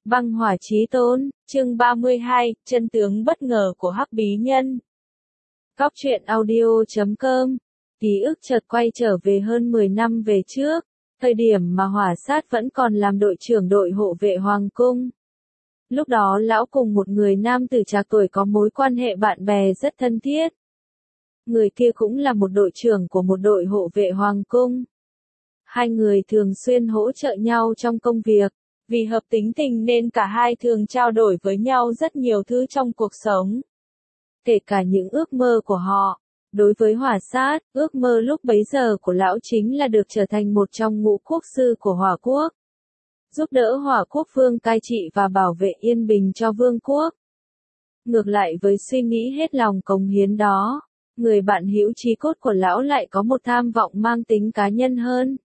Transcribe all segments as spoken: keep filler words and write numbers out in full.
Băng hỏa chí tôn, chương ba mươi hai, chân tướng bất ngờ của Hắc Bí Nhân. Góc truyện audio chấm com. Ký ức chợt quay trở về hơn mười năm về trước, thời điểm mà Hỏa Sát vẫn còn làm đội trưởng đội hộ vệ Hoàng Cung. Lúc đó lão cùng một người nam tử trạc tuổi có mối quan hệ bạn bè rất thân thiết. Người kia cũng là một đội trưởng của một đội hộ vệ Hoàng Cung. Hai người thường xuyên hỗ trợ nhau trong công việc. Vì hợp tính tình nên cả hai thường trao đổi với nhau rất nhiều thứ trong cuộc sống. Kể cả những ước mơ của họ. Đối với Hỏa Sát, ước mơ lúc bấy giờ của lão chính là được trở thành một trong ngũ quốc sư của Hỏa Quốc. Giúp đỡ Hỏa Quốc vương cai trị và bảo vệ yên bình cho vương quốc. Ngược lại với suy nghĩ hết lòng cống hiến đó, người bạn hữu chí cốt của lão lại có một tham vọng mang tính cá nhân hơn.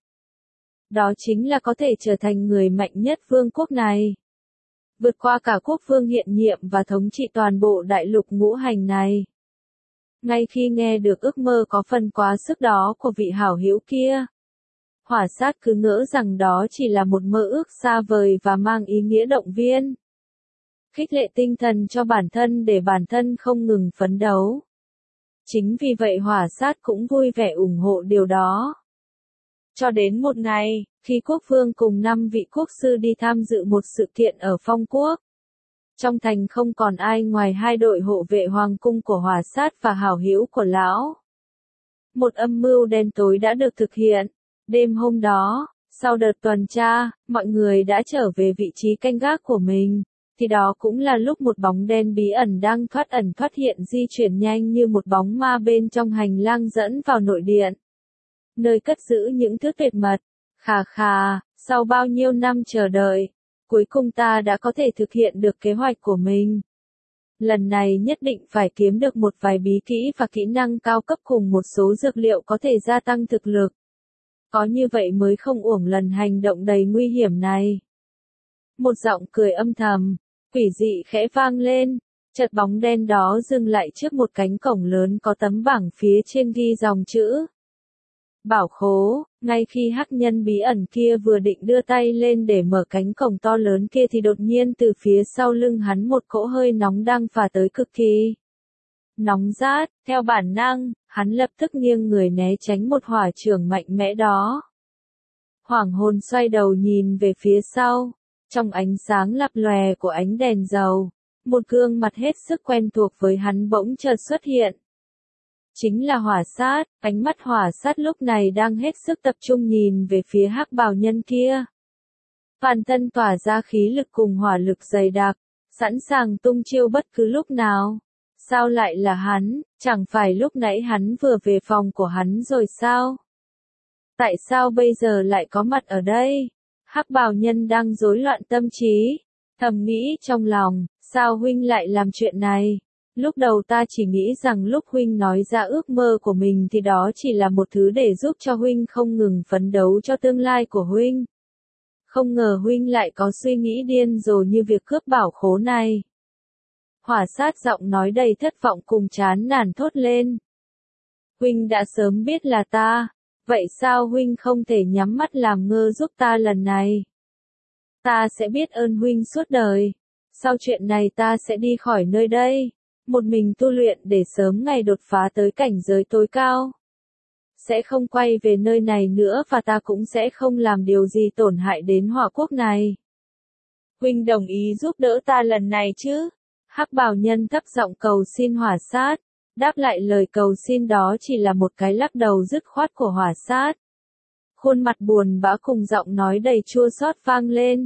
Đó chính là có thể trở thành người mạnh nhất vương quốc này. Vượt qua cả quốc vương hiện nhiệm và thống trị toàn bộ đại lục ngũ hành này. Ngay khi nghe được ước mơ có phần quá sức đó của vị hảo hữu kia, Hỏa Sát cứ ngỡ rằng đó chỉ là một mơ ước xa vời và mang ý nghĩa động viên. Khích lệ tinh thần cho bản thân để bản thân không ngừng phấn đấu. Chính vì vậy Hỏa Sát cũng vui vẻ ủng hộ điều đó. Cho đến một ngày, khi quốc vương cùng năm vị quốc sư đi tham dự một sự kiện ở Phong Quốc. Trong thành không còn ai ngoài hai đội hộ vệ Hoàng Cung của Hỏa Sát và hảo hữu của lão. Một âm mưu đen tối đã được thực hiện. Đêm hôm đó, sau đợt tuần tra, mọi người đã trở về vị trí canh gác của mình. Thì đó cũng là lúc một bóng đen bí ẩn đang thoát ẩn thoát hiện di chuyển nhanh như một bóng ma bên trong hành lang dẫn vào nội điện. Nơi cất giữ những thứ tuyệt mật. Khà khà, sau bao nhiêu năm chờ đợi, cuối cùng ta đã có thể thực hiện được kế hoạch của mình. Lần này nhất định phải kiếm được một vài bí kỹ và kỹ năng cao cấp cùng một số dược liệu có thể gia tăng thực lực. Có như vậy mới không uổng lần hành động đầy nguy hiểm này. Một giọng cười âm thầm, quỷ dị khẽ vang lên, chợt bóng đen đó dừng lại trước một cánh cổng lớn có tấm bảng phía trên ghi dòng chữ. Bảo khố. Ngay khi hắc nhân bí ẩn kia vừa định đưa tay lên để mở cánh cổng to lớn kia thì đột nhiên từ phía sau lưng hắn một cỗ hơi nóng đang phả tới cực kỳ. Nóng rát, theo bản năng, hắn lập tức nghiêng người né tránh một hỏa chưởng mạnh mẽ đó. Hoảng hồn xoay đầu nhìn về phía sau, trong ánh sáng lập lòe của ánh đèn dầu, một gương mặt hết sức quen thuộc với hắn bỗng chợt xuất hiện. Chính là Hỏa Sát, ánh mắt Hỏa Sát lúc này đang hết sức tập trung nhìn về phía hắc bào nhân kia. Toàn thân tỏa ra khí lực cùng hỏa lực dày đặc, sẵn sàng tung chiêu bất cứ lúc nào. Sao lại là hắn, chẳng phải lúc nãy hắn vừa về phòng của hắn rồi sao? Tại sao bây giờ lại có mặt ở đây? Hắc bào nhân đang rối loạn tâm trí, thầm nghĩ trong lòng, sao huynh lại làm chuyện này? Lúc đầu ta chỉ nghĩ rằng lúc huynh nói ra ước mơ của mình thì đó chỉ là một thứ để giúp cho huynh không ngừng phấn đấu cho tương lai của huynh. Không ngờ huynh lại có suy nghĩ điên rồ như việc cướp bảo khố này. Hỏa Sát giọng nói đầy thất vọng cùng chán nản thốt lên. Huynh đã sớm biết là ta, vậy sao huynh không thể nhắm mắt làm ngơ giúp ta lần này? Ta sẽ biết ơn huynh suốt đời. Sau chuyện này ta sẽ đi khỏi nơi đây. Một mình tu luyện để sớm ngày đột phá tới cảnh giới tối cao. Sẽ không quay về nơi này nữa và ta cũng sẽ không làm điều gì tổn hại đến Hỏa Quốc này. Huynh đồng ý giúp đỡ ta lần này chứ? Hắc bào nhân thấp giọng cầu xin Hỏa Sát. Đáp lại lời cầu xin đó chỉ là một cái lắc đầu dứt khoát của Hỏa Sát. Khuôn mặt buồn bã cùng giọng nói đầy chua xót vang lên.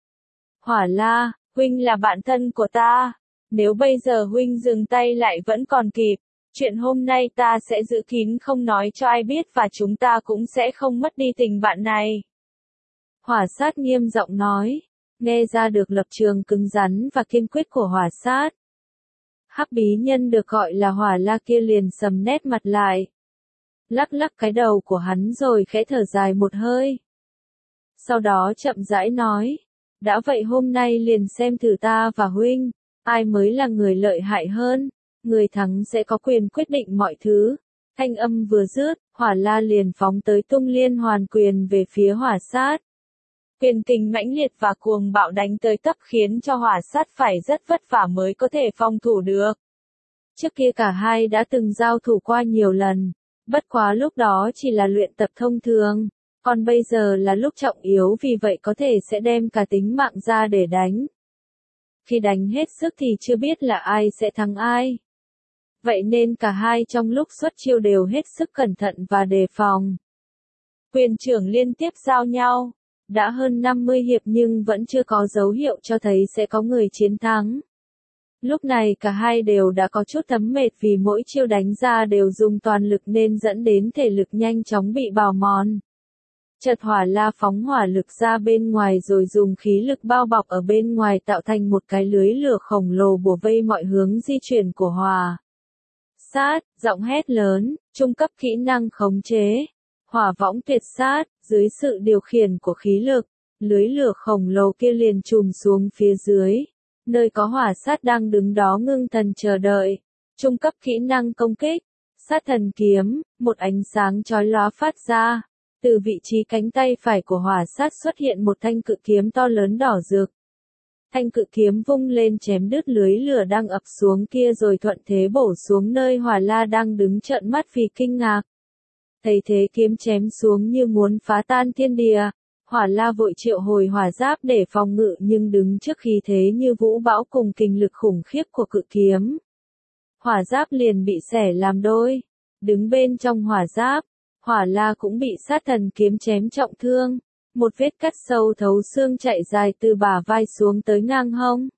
Hỏa La, huynh là bạn thân của ta. Nếu bây giờ huynh dừng tay lại vẫn còn kịp, chuyện hôm nay ta sẽ giữ kín không nói cho ai biết và chúng ta cũng sẽ không mất đi tình bạn này. Hỏa Sát nghiêm giọng nói, nghe ra được lập trường cứng rắn và kiên quyết của Hỏa Sát. Hắc bí nhân được gọi là Hỏa La kia liền sầm nét mặt lại. Lắc lắc cái đầu của hắn rồi khẽ thở dài một hơi. Sau đó chậm rãi nói, đã vậy hôm nay liền xem thử ta và huynh. Ai mới là người lợi hại hơn, người thắng sẽ có quyền quyết định mọi thứ. Thanh âm vừa dứt, Hỏa La liền phóng tới tung liên hoàn quyền về phía Hỏa Sát. Quyền kình mãnh liệt và cuồng bạo đánh tới tấp khiến cho hỏa sát phải rất vất vả mới có thể phòng thủ được. Trước kia cả hai đã từng giao thủ qua nhiều lần, bất quá lúc đó chỉ là luyện tập thông thường, còn bây giờ là lúc trọng yếu vì vậy có thể sẽ đem cả tính mạng ra để đánh. Khi đánh hết sức thì chưa biết là ai sẽ thắng ai. Vậy nên cả hai trong lúc xuất chiêu đều hết sức cẩn thận và đề phòng. Quyền trưởng liên tiếp giao nhau. Đã hơn năm mươi hiệp nhưng vẫn chưa có dấu hiệu cho thấy sẽ có người chiến thắng. Lúc này cả hai đều đã có chút thấm mệt vì mỗi chiêu đánh ra đều dùng toàn lực nên dẫn đến thể lực nhanh chóng bị bào mòn. Chợt Hỏa La phóng hỏa lực ra bên ngoài rồi dùng khí lực bao bọc ở bên ngoài tạo thành một cái lưới lửa khổng lồ bủa vây mọi hướng di chuyển của Hỏa Sát, giọng hét lớn, trung cấp kỹ năng khống chế. Hỏa võng tuyệt sát, dưới sự điều khiển của khí lực, lưới lửa khổng lồ kia liền trùm xuống phía dưới, nơi có hỏa sát đang đứng đó ngưng thần chờ đợi. Trung cấp kỹ năng công kích, sát thần kiếm, một ánh sáng chói lóa phát ra. Từ vị trí cánh tay phải của hỏa sát xuất hiện một thanh cự kiếm to lớn đỏ rực. Thanh cự kiếm vung lên chém đứt lưới lửa đang ập xuống kia rồi thuận thế bổ xuống nơi Hỏa La đang đứng trợn mắt vì kinh ngạc. Thấy thế kiếm chém xuống như muốn phá tan thiên địa, Hỏa La vội triệu hồi hỏa giáp để phòng ngự nhưng đứng trước khí thế như vũ bão cùng kình lực khủng khiếp của cự kiếm. Hỏa giáp liền bị xẻ làm đôi, đứng bên trong hỏa giáp, Hỏa La cũng bị sát thần kiếm chém trọng thương, một vết cắt sâu thấu xương chạy dài từ bả vai xuống tới ngang hông.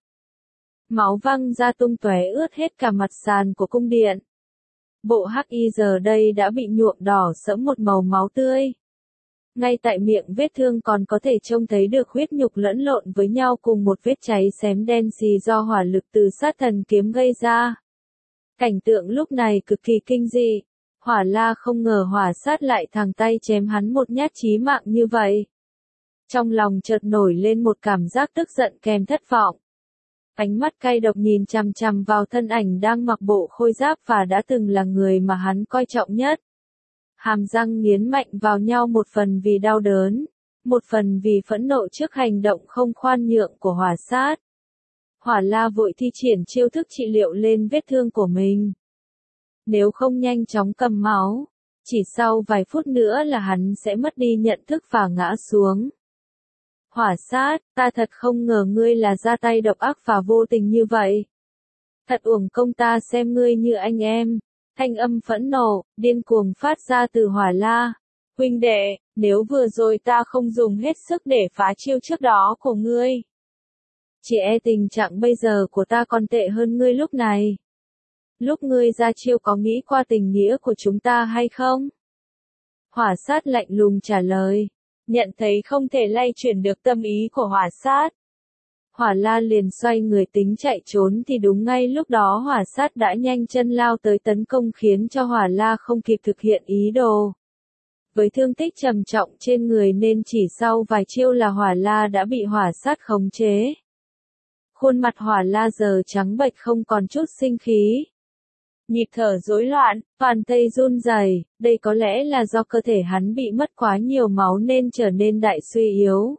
Máu văng ra tung tóe ướt hết cả mặt sàn của cung điện. Bộ hắc y giờ đây đã bị nhuộm đỏ sẫm một màu máu tươi. Ngay tại miệng vết thương còn có thể trông thấy được huyết nhục lẫn lộn với nhau cùng một vết cháy xém đen xì do hỏa lực từ sát thần kiếm gây ra. Cảnh tượng lúc này cực kỳ kinh dị. Hỏa La không ngờ hỏa sát lại thẳng tay chém hắn một nhát chí mạng như vậy. Trong lòng chợt nổi lên một cảm giác tức giận kèm thất vọng. Ánh mắt cay độc nhìn chằm chằm vào thân ảnh đang mặc bộ khôi giáp và đã từng là người mà hắn coi trọng nhất. Hàm răng nghiến mạnh vào nhau một phần vì đau đớn, một phần vì phẫn nộ trước hành động không khoan nhượng của hỏa sát. Hỏa La vội thi triển chiêu thức trị liệu lên vết thương của mình. Nếu không nhanh chóng cầm máu, chỉ sau vài phút nữa là hắn sẽ mất đi nhận thức và ngã xuống. Hỏa sát, ta thật không ngờ ngươi là ra tay độc ác và vô tình như vậy. Thật uổng công ta xem ngươi như anh em. Thanh âm phẫn nộ, điên cuồng phát ra từ Hỏa La. Huynh đệ, nếu vừa rồi ta không dùng hết sức để phá chiêu trước đó của ngươi, chỉ e tình trạng bây giờ của ta còn tệ hơn ngươi lúc này. Lúc ngươi ra chiêu có nghĩ qua tình nghĩa của chúng ta hay không? Hỏa sát lạnh lùng trả lời. Nhận thấy không thể lay chuyển được tâm ý của hỏa sát, Hỏa La liền xoay người tính chạy trốn thì đúng ngay lúc đó hỏa sát đã nhanh chân lao tới tấn công khiến cho Hỏa La không kịp thực hiện ý đồ. Với thương tích trầm trọng trên người nên chỉ sau vài chiêu là Hỏa La đã bị hỏa sát khống chế. Khuôn mặt Hỏa La giờ trắng bệch không còn chút sinh khí. Nhịp thở rối loạn, toàn thân run rẩy, đây có lẽ là do cơ thể hắn bị mất quá nhiều máu nên trở nên đại suy yếu.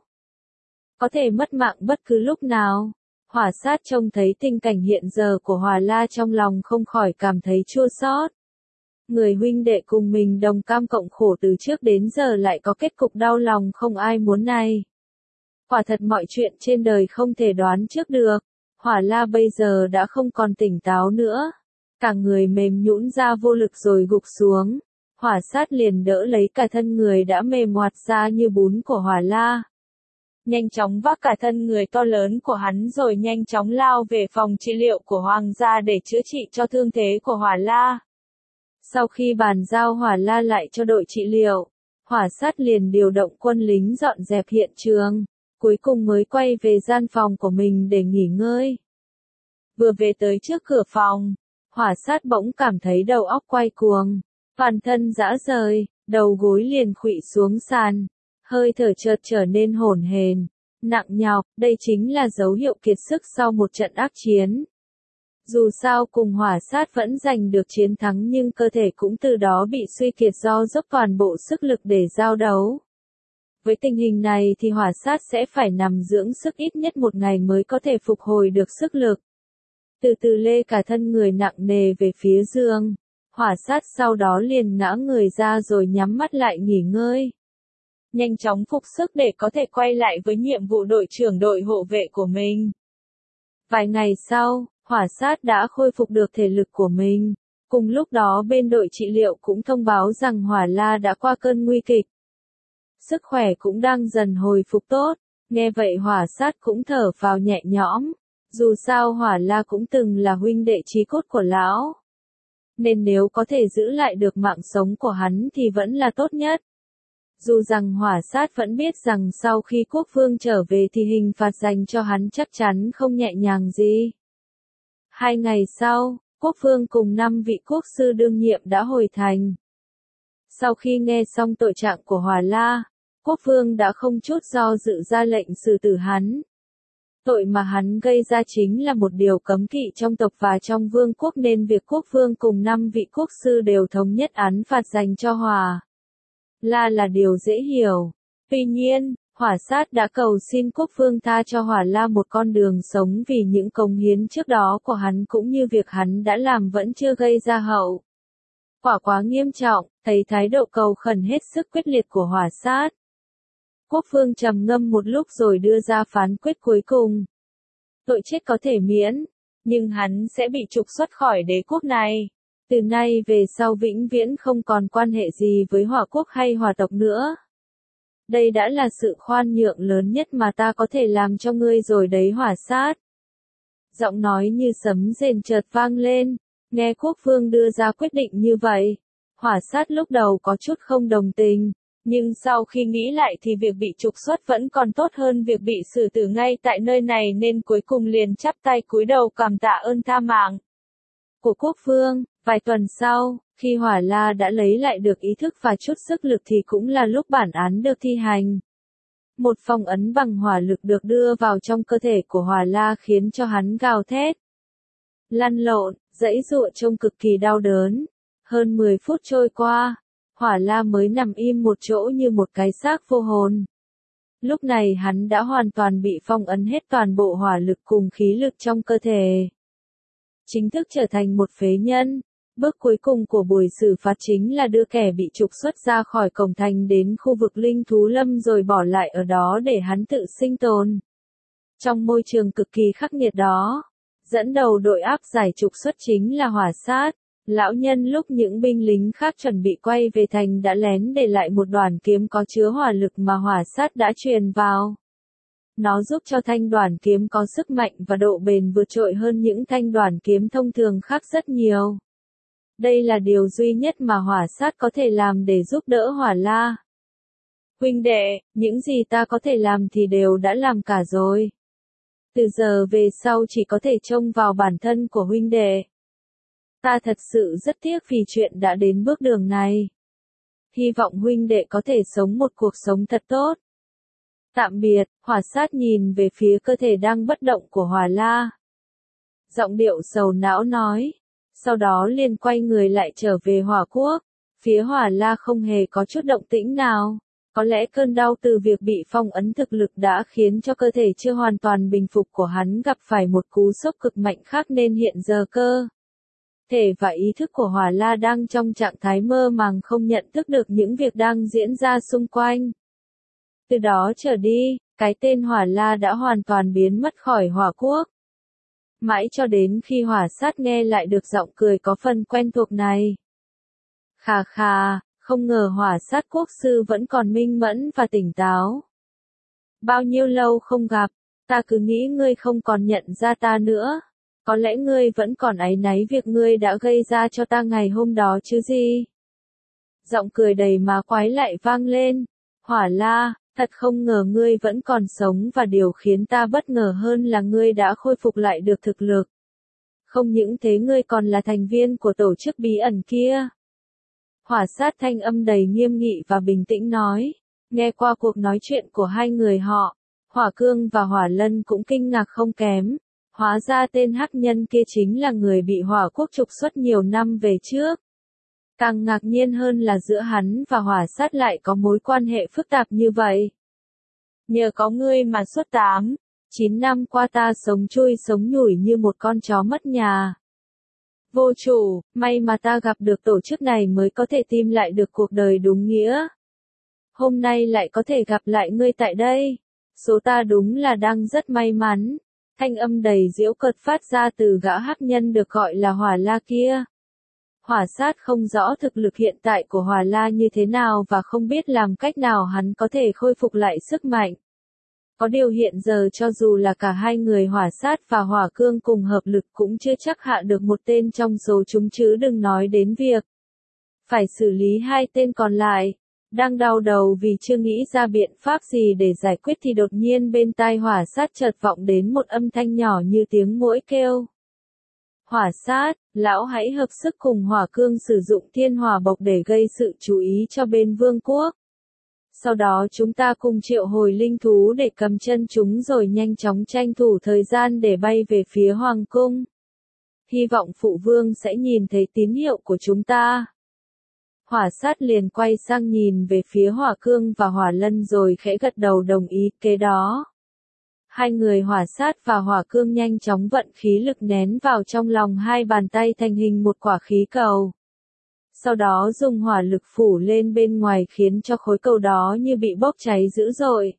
Có thể mất mạng bất cứ lúc nào. Hỏa sát trông thấy tình cảnh hiện giờ của Hỏa La trong lòng không khỏi cảm thấy chua xót. Người huynh đệ cùng mình đồng cam cộng khổ từ trước đến giờ lại có kết cục đau lòng không ai muốn này. Quả thật mọi chuyện trên đời không thể đoán trước được. Hỏa La bây giờ đã không còn tỉnh táo nữa. Cả người mềm nhũn ra vô lực rồi gục xuống. Hỏa sát liền đỡ lấy cả thân người đã mềm hoạt ra như bún của Hỏa La. Nhanh chóng vác cả thân người to lớn của hắn rồi nhanh chóng lao về phòng trị liệu của Hoàng gia để chữa trị cho thương thế của Hỏa La. Sau khi bàn giao Hỏa La lại cho đội trị liệu, hỏa sát liền điều động quân lính dọn dẹp hiện trường, cuối cùng mới quay về gian phòng của mình để nghỉ ngơi. Vừa về tới trước cửa phòng, hỏa sát bỗng cảm thấy đầu óc quay cuồng, toàn thân rã rời, đầu gối liền khuỵu xuống sàn. Hơi thở chợt trở nên hổn hển, nặng nhọc, đây chính là dấu hiệu kiệt sức sau một trận ác chiến. Dù sao cùng hỏa sát vẫn giành được chiến thắng nhưng cơ thể cũng từ đó bị suy kiệt do dốc toàn bộ sức lực để giao đấu. Với tình hình này thì hỏa sát sẽ phải nằm dưỡng sức ít nhất một ngày mới có thể phục hồi được sức lực. Từ từ lê cả thân người nặng nề về phía giường. Hỏa sát sau đó liền ngã người ra rồi nhắm mắt lại nghỉ ngơi. Nhanh chóng phục sức để có thể quay lại với nhiệm vụ đội trưởng đội hộ vệ của mình. Vài ngày sau, hỏa sát đã khôi phục được thể lực của mình. Cùng lúc đó bên đội trị liệu cũng thông báo rằng Hỏa La đã qua cơn nguy kịch. Sức khỏe cũng đang dần hồi phục tốt. Nghe vậy hỏa sát cũng thở vào nhẹ nhõm. Dù sao Hỏa La cũng từng là huynh đệ chí cốt của lão. Nên nếu có thể giữ lại được mạng sống của hắn thì vẫn là tốt nhất. Dù rằng hỏa sát vẫn biết rằng sau khi quốc vương trở về thì hình phạt dành cho hắn chắc chắn không nhẹ nhàng gì. Hai ngày sau, quốc vương cùng năm vị quốc sư đương nhiệm đã hồi thành. Sau khi nghe xong tội trạng của Hỏa La, quốc vương đã không chút do dự ra lệnh xử tử hắn. Tội mà hắn gây ra chính là một điều cấm kỵ trong tộc và trong vương quốc nên việc quốc vương cùng năm vị quốc sư đều thống nhất án phạt dành cho Hỏa La là điều dễ hiểu. Tuy nhiên, hỏa sát đã cầu xin quốc vương tha cho Hỏa La một con đường sống vì những cống hiến trước đó của hắn cũng như việc hắn đã làm vẫn chưa gây ra hậu quả quá nghiêm trọng, thấy thái độ cầu khẩn hết sức quyết liệt của hỏa sát. Quốc vương trầm ngâm một lúc rồi đưa ra phán quyết cuối cùng. Tội chết có thể miễn, nhưng hắn sẽ bị trục xuất khỏi đế quốc này. Từ nay về sau vĩnh viễn không còn quan hệ gì với Hỏa quốc hay Hỏa tộc nữa. Đây đã là sự khoan nhượng lớn nhất mà ta có thể làm cho ngươi rồi đấy hỏa sát. Giọng nói như sấm rền chợt vang lên, nghe quốc vương đưa ra quyết định như vậy. Hỏa sát lúc đầu có chút không đồng tình, nhưng sau khi nghĩ lại thì việc bị trục xuất vẫn còn tốt hơn việc bị xử tử ngay tại nơi này nên cuối cùng liền chắp tay cúi đầu cảm tạ ơn tha mạng của quốc vương. Vài tuần sau, khi Hỏa La đã lấy lại được ý thức và chút sức lực thì cũng là lúc bản án được thi hành. Một phong ấn bằng hỏa lực được đưa vào trong cơ thể của Hỏa La khiến cho hắn gào thét, lăn lộn, giãy giụa trông cực kỳ đau đớn. Hơn mười phút trôi qua, Hỏa La mới nằm im một chỗ như một cái xác vô hồn. Lúc này hắn đã hoàn toàn bị phong ấn hết toàn bộ hỏa lực cùng khí lực trong cơ thể. Chính thức trở thành một phế nhân. Bước cuối cùng của buổi xử phạt chính là đưa kẻ bị trục xuất ra khỏi cổng thành đến khu vực linh thú lâm rồi bỏ lại ở đó để hắn tự sinh tồn. Trong môi trường cực kỳ khắc nghiệt đó, dẫn đầu đội áp giải trục xuất chính là hỏa sát. Lão nhân lúc những binh lính khác chuẩn bị quay về thành đã lén để lại một đoàn kiếm có chứa hỏa lực mà hỏa sát đã truyền vào. Nó giúp cho thanh đoàn kiếm có sức mạnh và độ bền vượt trội hơn những thanh đoàn kiếm thông thường khác rất nhiều. Đây là điều duy nhất mà hỏa sát có thể làm để giúp đỡ Hỏa La. Huynh đệ, những gì ta có thể làm thì đều đã làm cả rồi. Từ giờ về sau chỉ có thể trông vào bản thân của huynh đệ. Ta thật sự rất tiếc vì chuyện đã đến bước đường này. Hy vọng huynh đệ có thể sống một cuộc sống thật tốt. Tạm biệt, hỏa sát nhìn về phía cơ thể đang bất động của Hỏa La. Giọng điệu sầu não nói. Sau đó liền quay người lại trở về Hỏa quốc. Phía Hỏa La không hề có chút động tĩnh nào. Có lẽ cơn đau từ việc bị phong ấn thực lực đã khiến cho cơ thể chưa hoàn toàn bình phục của hắn gặp phải một cú sốc cực mạnh khác nên hiện giờ cơ thể và ý thức của Hỏa La đang trong trạng thái mơ màng không nhận thức được những việc đang diễn ra xung quanh. Từ đó trở đi, cái tên Hỏa La đã hoàn toàn biến mất khỏi Hỏa quốc. Mãi cho đến khi hỏa sát nghe lại được giọng cười có phần quen thuộc này. Khà khà, không ngờ hỏa sát quốc sư vẫn còn minh mẫn và tỉnh táo. Bao nhiêu lâu không gặp, ta cứ nghĩ ngươi không còn nhận ra ta nữa. Có lẽ ngươi vẫn còn áy náy việc ngươi đã gây ra cho ta ngày hôm đó chứ gì. Giọng cười đầy má quái lại vang lên. Hỏa La, thật không ngờ ngươi vẫn còn sống và điều khiến ta bất ngờ hơn là ngươi đã khôi phục lại được thực lực. Không những thế ngươi còn là thành viên của tổ chức bí ẩn kia. Hỏa sát thanh âm đầy nghiêm nghị và bình tĩnh nói. Nghe qua cuộc nói chuyện của hai người họ, Hỏa Cương và Hỏa Lân cũng kinh ngạc không kém. Hóa ra tên hắc nhân kia chính là người bị Hỏa quốc trục xuất nhiều năm về trước. Càng ngạc nhiên hơn là giữa hắn và hỏa sát lại có mối quan hệ phức tạp như vậy. Nhờ có ngươi mà suốt tám, chín năm qua ta sống chui sống nhủi như một con chó mất nhà. Vô chủ, may mà ta gặp được tổ chức này mới có thể tìm lại được cuộc đời đúng nghĩa. Hôm nay lại có thể gặp lại ngươi tại đây. Số ta đúng là đang rất may mắn. Thanh âm đầy giễu cợt phát ra từ gã hắc nhân được gọi là Hỏa La kia. Hỏa Sát không rõ thực lực hiện tại của Hỏa La như thế nào và không biết làm cách nào hắn có thể khôi phục lại sức mạnh. Có điều hiện giờ cho dù là cả hai người Hỏa Sát và Hỏa Cương cùng hợp lực cũng chưa chắc hạ được một tên trong số chúng chứ đừng nói đến việc phải xử lý hai tên còn lại. Đang đau đầu vì chưa nghĩ ra biện pháp gì để giải quyết thì đột nhiên bên tai Hỏa Sát chợt vọng đến một âm thanh nhỏ như tiếng muỗi kêu. Hỏa Sát, lão hãy hợp sức cùng Hỏa Cương sử dụng thiên hỏa bộc để gây sự chú ý cho bên vương quốc. Sau đó chúng ta cùng triệu hồi linh thú để cầm chân chúng rồi nhanh chóng tranh thủ thời gian để bay về phía Hoàng cung. Hy vọng phụ vương sẽ nhìn thấy tín hiệu của chúng ta. Hỏa Sát liền quay sang nhìn về phía Hỏa Cương và Hỏa Lân rồi khẽ gật đầu đồng ý kế đó. Hai người Hỏa Sát và Hỏa Cương nhanh chóng vận khí lực nén vào trong lòng hai bàn tay thành hình một quả khí cầu. Sau đó dùng hỏa lực phủ lên bên ngoài khiến cho khối cầu đó như bị bốc cháy dữ dội.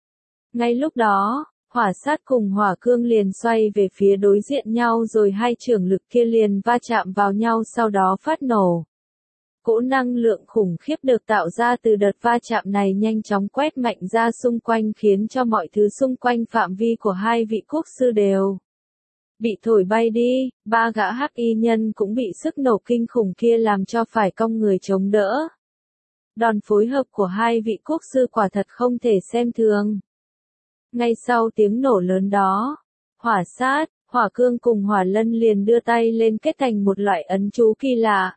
Ngay lúc đó, Hỏa Sát cùng Hỏa Cương liền xoay về phía đối diện nhau rồi hai chưởng lực kia liền va chạm vào nhau sau đó phát nổ. Cỗ năng lượng khủng khiếp được tạo ra từ đợt va chạm này nhanh chóng quét mạnh ra xung quanh khiến cho mọi thứ xung quanh phạm vi của hai vị quốc sư đều bị thổi bay đi. Ba gã hắc y nhân cũng bị sức nổ kinh khủng kia làm cho phải cong người chống đỡ. Đòn phối hợp của hai vị quốc sư quả thật không thể xem thường. Ngay sau tiếng nổ lớn đó, Hỏa Sát, Hỏa Cương cùng Hỏa Lân liền đưa tay lên kết thành một loại ấn chú kỳ lạ.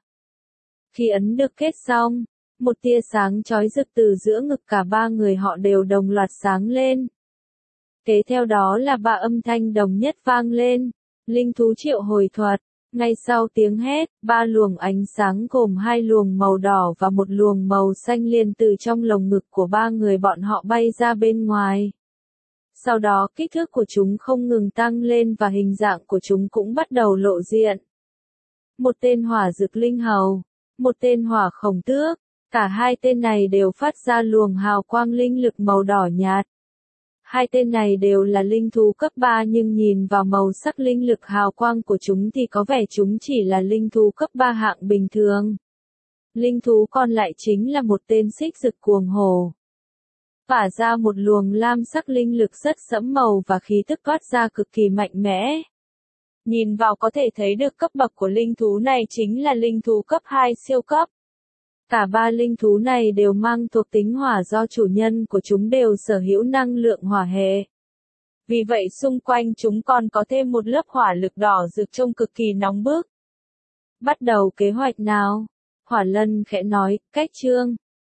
Khi ấn được kết xong, một tia sáng chói rực từ giữa ngực cả ba người họ đều đồng loạt sáng lên. Kế theo đó là ba âm thanh đồng nhất vang lên, linh thú triệu hồi thuật. Ngay sau tiếng hét, ba luồng ánh sáng gồm hai luồng màu đỏ và một luồng màu xanh liền từ trong lồng ngực của ba người bọn họ bay ra bên ngoài. Sau đó kích thước của chúng không ngừng tăng lên và hình dạng của chúng cũng bắt đầu lộ diện. Một tên hỏa dực linh hầu, một tên hỏa khổng tước, cả hai tên này đều phát ra luồng hào quang linh lực màu đỏ nhạt. Hai tên này đều là linh thú cấp ba nhưng nhìn vào màu sắc linh lực hào quang của chúng thì có vẻ chúng chỉ là linh thú cấp ba hạng bình thường. Linh thú còn lại chính là một tên xích rực cuồng hổ. Phả ra một luồng lam sắc linh lực rất sẫm màu và khí tức toát ra cực kỳ mạnh mẽ. Nhìn vào có thể thấy được cấp bậc của linh thú này chính là linh thú cấp hai siêu cấp. Cả ba linh thú này đều mang thuộc tính hỏa do chủ nhân của chúng đều sở hữu năng lượng hỏa hệ. Vì vậy xung quanh chúng còn có thêm một lớp hỏa lực đỏ rực trông cực kỳ nóng bức. Bắt đầu kế hoạch nào? Hỏa Lân khẽ nói, cách chương.